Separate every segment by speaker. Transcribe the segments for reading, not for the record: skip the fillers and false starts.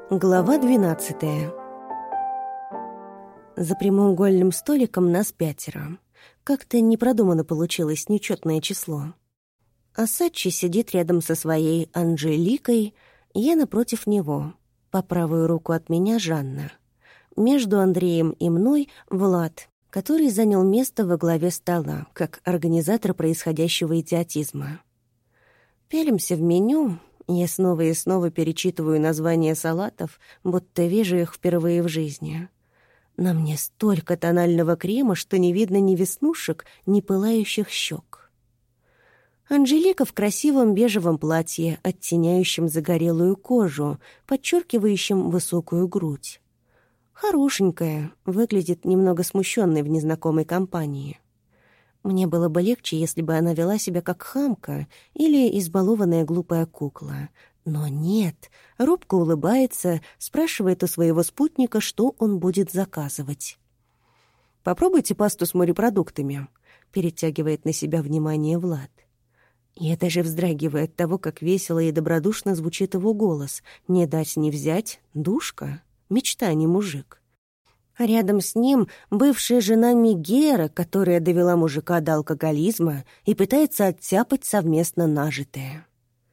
Speaker 1: Глава 12. За прямоугольным столиком нас 5. Как-то непродуманно получилось нечетное число. Асачи сидит рядом со своей Анжеликой, я напротив него. По правую руку от меня Жанна. Между Андреем и мной Влад, который занял место во главе стола, как организатор происходящего идиотизма. Пялимся в меню. Я снова и снова перечитываю названия салатов, будто вижу их впервые в жизни. На мне столько тонального крема, что не видно ни веснушек, ни пылающих щек. Анжелика в красивом бежевом платье, оттеняющем загорелую кожу, подчеркивающем высокую грудь. Хорошенькая, выглядит немного смущенной в незнакомой компании. Мне было бы легче, если бы она вела себя как хамка или избалованная глупая кукла. Но нет, робко улыбается, спрашивает у своего спутника, что он будет заказывать. «Попробуйте пасту с морепродуктами», — перетягивает на себя внимание Влад. Я даже вздрагиваю от того, как весело и добродушно звучит его голос. Не дать не взять — душка, мечта, не мужик. А рядом с ним бывшая жена Мегера, которая довела мужика до алкоголизма и пытается оттяпать совместно нажитое.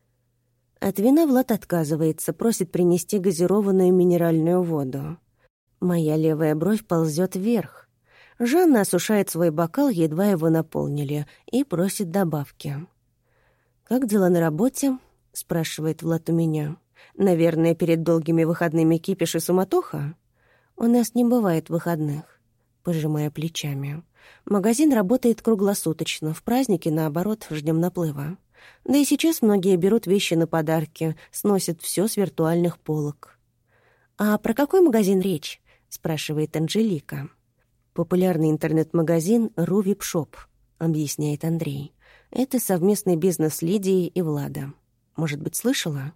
Speaker 1: От вина Влад отказывается, просит принести газированную минеральную воду. Моя левая бровь ползет вверх. Жанна осушает свой бокал, едва его наполнили, и просит добавки. «Как дела на работе?» — спрашивает Влад у меня. «Наверное, перед долгими выходными кипиш и суматоха?» «У нас не бывает выходных», — пожимая плечами. «Магазин работает круглосуточно, в праздники, наоборот, ждем наплыва. Да и сейчас многие берут вещи на подарки, сносят все с виртуальных полок». «А про какой магазин речь?» — спрашивает Анжелика. «Популярный интернет-магазин «Рувипшоп», — объясняет Андрей. «Это совместный бизнес Лидии и Влада. Может быть, слышала?»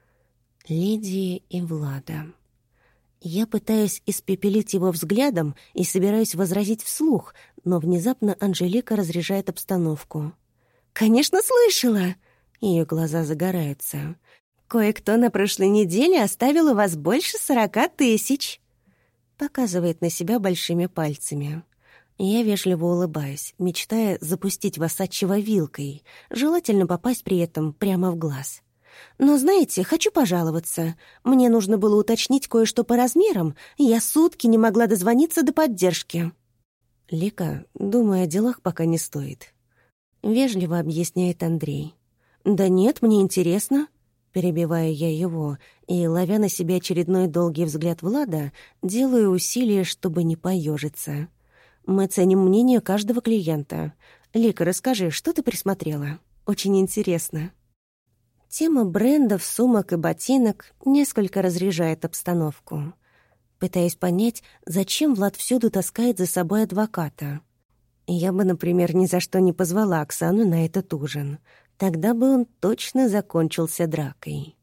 Speaker 1: «Лидии и Влада». Я пытаюсь испепелить его взглядом и собираюсь возразить вслух, но внезапно Анжелика разряжает обстановку. «Конечно, слышала!» Ее глаза загораются. «Кое-кто на прошлой неделе оставил у вас больше 40 тысяч!» Показывает на себя большими пальцами. Я вежливо улыбаюсь, мечтая запустить Васачева вилкой, желательно попасть при этом прямо в глаз. «Но, знаете, хочу пожаловаться. Мне нужно было уточнить кое-что по размерам, и я сутки не могла дозвониться до поддержки». «Лика, думаю, о делах пока не стоит», — вежливо объясняет Андрей. «Да нет, мне интересно», — перебиваю я его, и, ловя на себе очередной долгий взгляд Влада, делаю усилие, чтобы не поежиться. «Мы ценим мнение каждого клиента. Лика, расскажи, что ты присмотрела? Очень интересно». Тема брендов, сумок и ботинок несколько разряжает обстановку. Пытаюсь понять, зачем Влад всюду таскает за собой адвоката. Я бы, например, ни за что не позвала Оксану на этот ужин. Тогда бы он точно закончился дракой.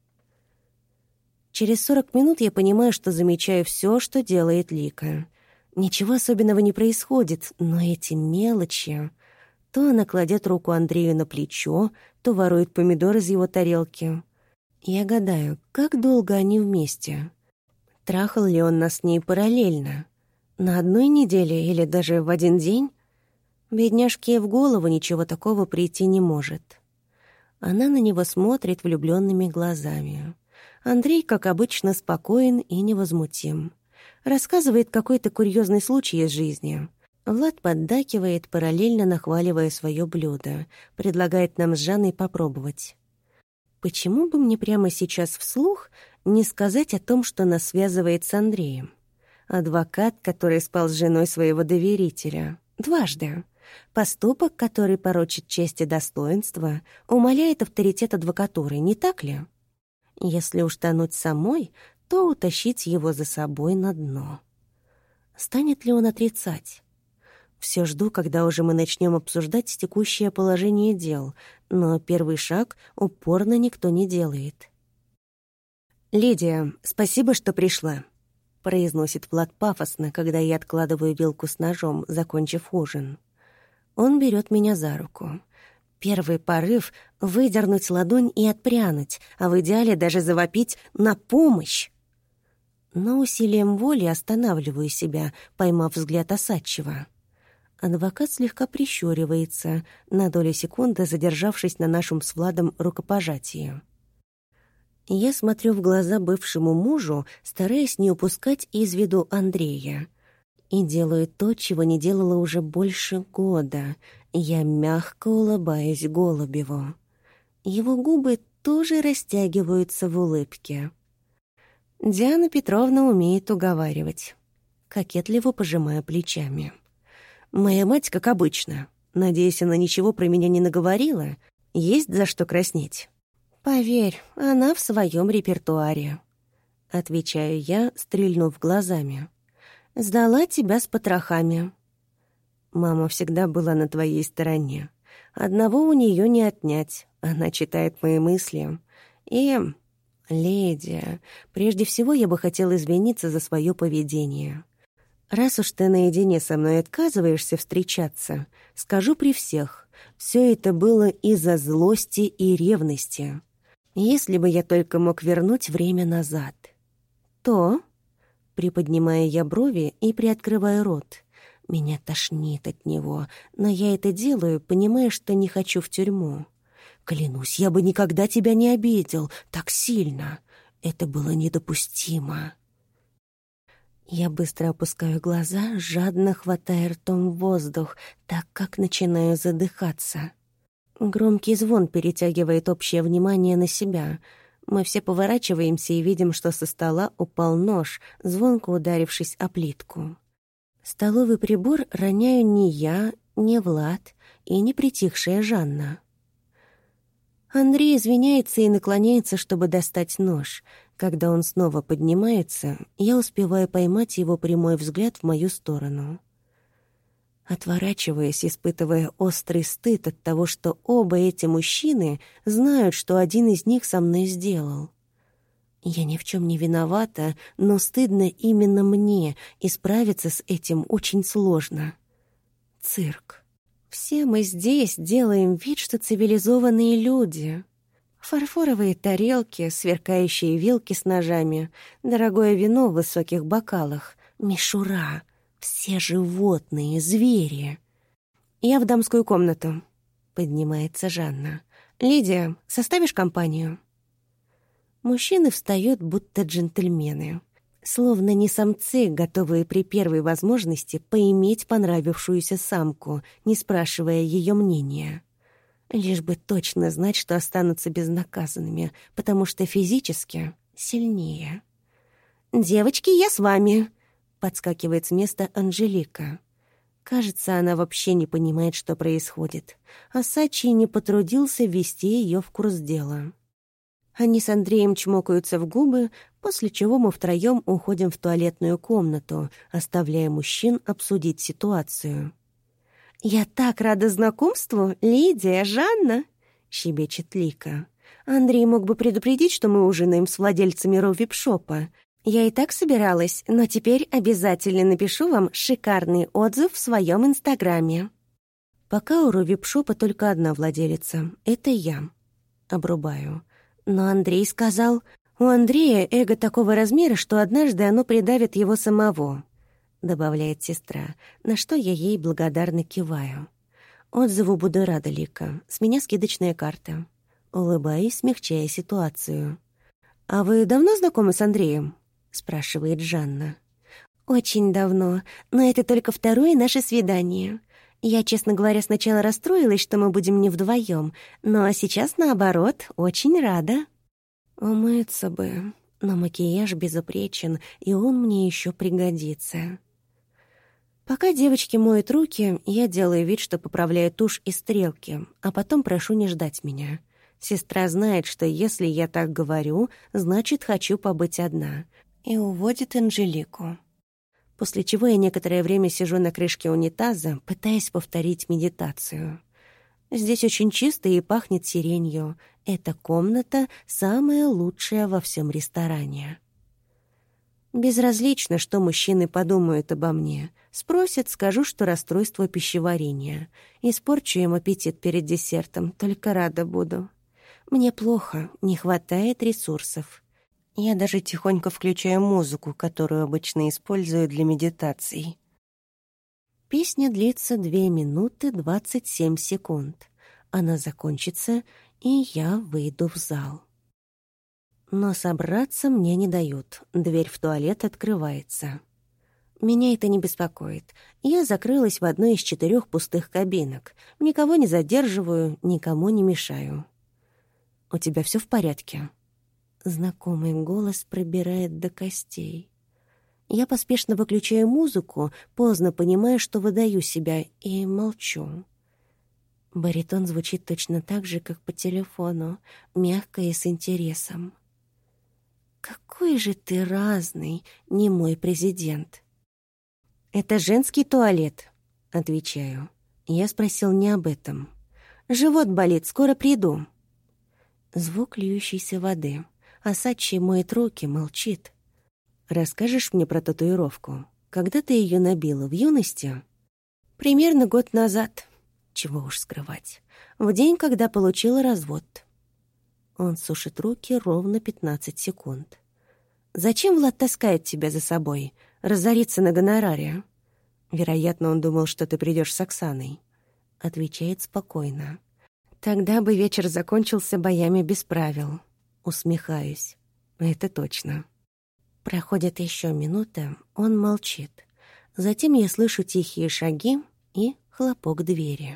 Speaker 1: Через 40 минут я понимаю, что замечаю все, что делает Лика. Ничего особенного не происходит, но эти мелочи... То она кладет руку Андрею на плечо, то ворует помидор из его тарелки. Я гадаю, как долго они вместе? Трахал ли он нас с ней параллельно? На одной неделе или даже в один день? Бедняжке в голову ничего такого прийти не может. Она на него смотрит влюбленными глазами. Андрей, как обычно, спокоен и невозмутим. Рассказывает какой-то курьезный случай из жизни. Влад поддакивает, параллельно нахваливая свое блюдо, предлагает нам с Жанной попробовать. Почему бы мне прямо сейчас вслух не сказать о том, что нас связывает с Андреем? Адвокат, который спал с женой своего доверителя. Дважды. Поступок, который порочит честь и достоинство, умаляет авторитет адвокатуры, не так ли? Если уж тонуть самой, то утащить его за собой на дно. Станет ли он отрицать? Все жду, когда уже мы начнем обсуждать текущее положение дел, но первый шаг упорно никто не делает. «Лидия, спасибо, что пришла», — произносит Влад пафосно, когда я откладываю вилку с ножом, закончив ужин. Он берет меня за руку. Первый порыв — выдернуть ладонь и отпрянуть, а в идеале даже завопить «на помощь!». Но усилием воли останавливаю себя, поймав взгляд Осадчего. Адвокат слегка прищуривается, на долю секунды задержавшись на нашем с Владом рукопожатии. Я смотрю в глаза бывшему мужу, стараясь не упускать из виду Андрея. И делаю то, чего не делала уже больше года. Я мягко улыбаюсь Голубеву. Его губы тоже растягиваются в улыбке. Диана Петровна умеет уговаривать. Кокетливо пожимая плечами. Моя мать, как обычно. Надеюсь, она ничего про меня не наговорила. Есть за что краснеть. Поверь, она в своем репертуаре. Отвечаю я, стрельнув глазами. Сдала тебя с потрохами. Мама всегда была на твоей стороне. Одного у нее не отнять. Она читает мои мысли. И, леди, прежде всего я бы хотел извиниться за свое поведение. Раз уж ты наедине со мной отказываешься встречаться, скажу при всех, все это было из-за злости и ревности. Если бы я только мог вернуть время назад. То, приподнимая я брови и приоткрывая рот, меня тошнит от него, но я это делаю, понимая, что не хочу в тюрьму. Клянусь, я бы никогда тебя не обидел так сильно. Это было недопустимо. Я быстро опускаю глаза, жадно хватая ртом воздух, так как начинаю задыхаться. Громкий звон перетягивает общее внимание на себя. Мы все поворачиваемся и видим, что со стола упал нож, звонко ударившись о плитку. Столовый прибор роняю не я, не Влад и не притихшая Жанна. Андрей извиняется и наклоняется, чтобы достать нож. Когда он снова поднимается, я успеваю поймать его прямой взгляд в мою сторону. Отворачиваясь, испытывая острый стыд от того, что оба эти мужчины знают, что один из них со мной сделал. Я ни в чем не виновата, но стыдно именно мне, и справиться с этим очень сложно. Цирк. Все мы здесь делаем вид, что цивилизованные люди. Фарфоровые тарелки, сверкающие вилки с ножами, дорогое вино в высоких бокалах, мишура, все животные, звери. «Я в дамскую комнату», — поднимается Жанна. «Лидия, составишь компанию?» Мужчины встают, будто джентльмены. Словно не самцы, готовые при первой возможности поиметь понравившуюся самку, не спрашивая ее мнения. Лишь бы точно знать, что останутся безнаказанными, потому что физически сильнее. «Девочки, я с вами!» — подскакивает с места Анжелика. Кажется, она вообще не понимает, что происходит. А Сачи не потрудился ввести ее в курс дела. Они с Андреем чмокаются в губы, после чего мы втроем уходим в туалетную комнату, оставляя мужчин обсудить ситуацию. «Я так рада знакомству, Лидия, Жанна!» — щебечет Лика. «Андрей мог бы предупредить, что мы ужинаем с владельцами Ровип-шопа. Я и так собиралась, но теперь обязательно напишу вам шикарный отзыв в своем инстаграме». Пока у Ровип-шопа только одна владелица — это я. Обрубаю. Но Андрей сказал, у Андрея эго такого размера, что однажды оно придавит его самого, добавляет сестра, на что я ей благодарно киваю. Отзыву буду рада, Лика. С меня скидочная карта. Улыбаюсь, смягчая ситуацию. «А вы давно знакомы с Андреем?» — спрашивает Жанна. «Очень давно, но это только второе наше свидание. Я, честно говоря, сначала расстроилась, что мы будем не вдвоем, но сейчас, наоборот, очень рада». Умыться бы, но макияж безупречен, и он мне еще пригодится. Пока девочки моют руки, я делаю вид, что поправляю тушь и стрелки, а потом прошу не ждать меня. Сестра знает, что если я так говорю, значит, хочу побыть одна, и уводит Анжелику. После чего я некоторое время сижу на крышке унитаза, пытаясь повторить медитацию. Здесь очень чисто и пахнет сиренью. Эта комната самая лучшая во всем ресторане. Безразлично, что мужчины подумают обо мне. Спросят, скажу, что расстройство пищеварения. Испорчу им аппетит перед десертом, только рада буду. Мне плохо, не хватает ресурсов. Я даже тихонько включаю музыку, которую обычно использую для медитаций. Песня длится 2 минуты 27 секунд. Она закончится, и я выйду в зал. Но собраться мне не дают. Дверь в туалет открывается. Меня это не беспокоит. Я закрылась в одной из 4 пустых кабинок. Никого не задерживаю, никому не мешаю. «У тебя все в порядке?» Знакомый голос пробирает до костей. Я поспешно выключаю музыку, поздно понимая, что выдаю себя, и молчу. Баритон звучит точно так же, как по телефону, мягко и с интересом. «Какой же ты разный, не мой президент!» «Это женский туалет», — отвечаю. Я спросил не об этом. «Живот болит, скоро приду». Звук льющейся воды. Асачи моет руки, молчит. «Расскажешь мне про татуировку? Когда ты ее набила, в юности?» «Примерно год назад. Чего уж скрывать. В день, когда получила развод». Он сушит руки ровно 15 секунд. «Зачем Влад таскает тебя за собой? Разориться на гонораре?» «Вероятно, он думал, что ты придешь с Оксаной». Отвечает спокойно. «Тогда бы вечер закончился боями без правил». Усмехаюсь. «Это точно». Проходит еще минута, он молчит. Затем я слышу тихие шаги и хлопок двери.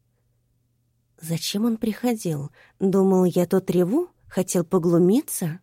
Speaker 1: Зачем он приходил? Думал, я тут реву? Хотел поглумиться?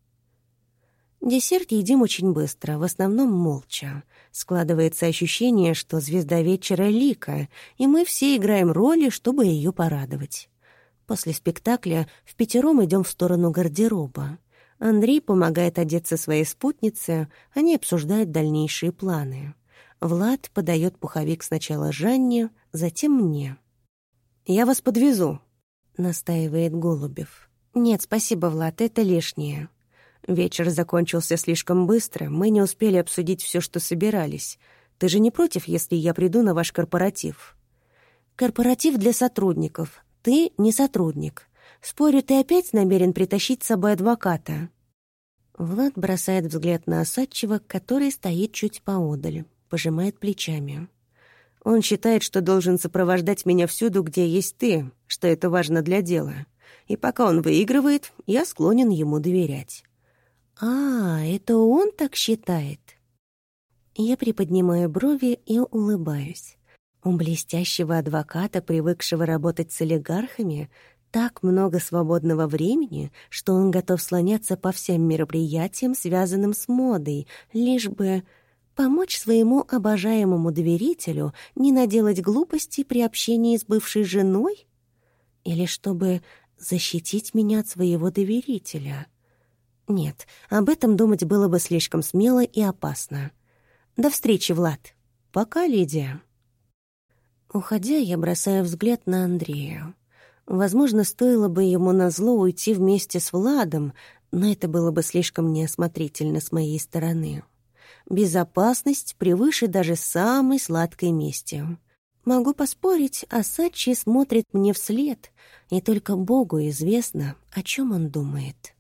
Speaker 1: Десерт едим очень быстро, в основном молча. Складывается ощущение, что звезда вечера — Лика, и мы все играем роли, чтобы ее порадовать. После спектакля впятером идем в сторону гардероба. Андрей помогает одеться своей спутнице, они обсуждают дальнейшие планы. Влад подает пуховик сначала Жанне, затем мне. «Я вас подвезу», — настаивает Голубев. «Нет, спасибо, Влад, это лишнее». Вечер закончился слишком быстро, мы не успели обсудить все, что собирались. Ты же не против, если я приду на ваш корпоратив? Корпоратив для сотрудников. Ты не сотрудник. Спорю, ты опять намерен притащить с собой адвоката?» Влад бросает взгляд на Осадчего, который стоит чуть поодаль, пожимает плечами. «Он считает, что должен сопровождать меня всюду, где есть ты, что это важно для дела. И пока он выигрывает, я склонен ему доверять». «А, это он так считает?» Я приподнимаю брови и улыбаюсь. У блестящего адвоката, привыкшего работать с олигархами, так много свободного времени, что он готов слоняться по всем мероприятиям, связанным с модой, лишь бы помочь своему обожаемому доверителю не наделать глупостей при общении с бывшей женой? Или чтобы защитить меня от своего доверителя? Нет, об этом думать было бы слишком смело и опасно. До встречи, Влад. Пока, Лидия. Уходя, я бросаю взгляд на Андрея. Возможно, стоило бы ему назло уйти вместе с Владом, но это было бы слишком неосмотрительно с моей стороны. Безопасность превыше даже самой сладкой мести. Могу поспорить, Осадчий смотрит мне вслед, и только Богу известно, о чем он думает.